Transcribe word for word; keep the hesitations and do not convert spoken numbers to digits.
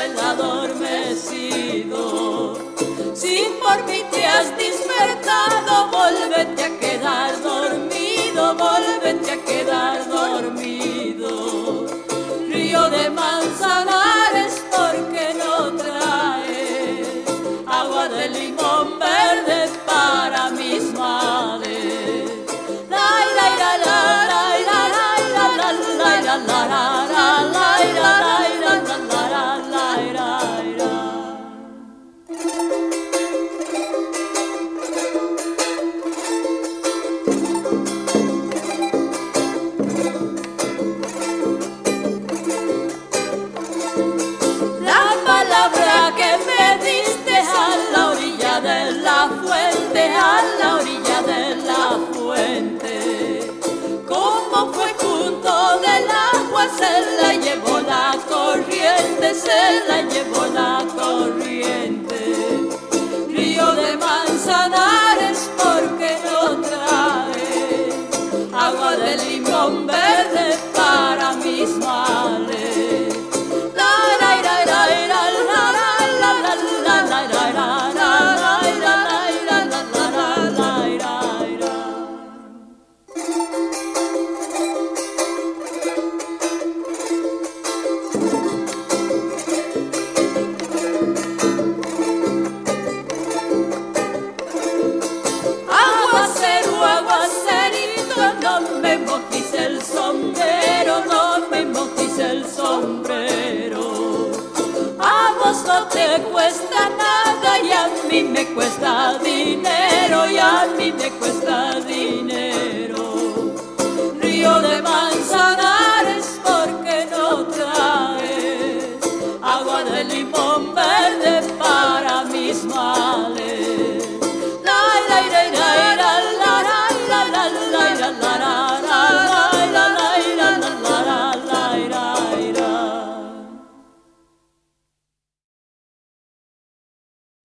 el adormecido. Si por mí te has despertado, volvete a quedar dormido, volvete a quedar dormido. Río de Manzanares, porque no trae agua de limón verde para mis males. La la la la la la la la la la la la la. Que me diste a la orilla de la fuente, a la orilla de la fuente. Como fue junto del agua, se la llevó la corriente, se la llevó la corriente. Río de Manzanares, porque no trae agua de limón verde para mis males. El sombrero, no me mojes el sombrero. A vos no te cuesta nada y a mí me cuesta dinero.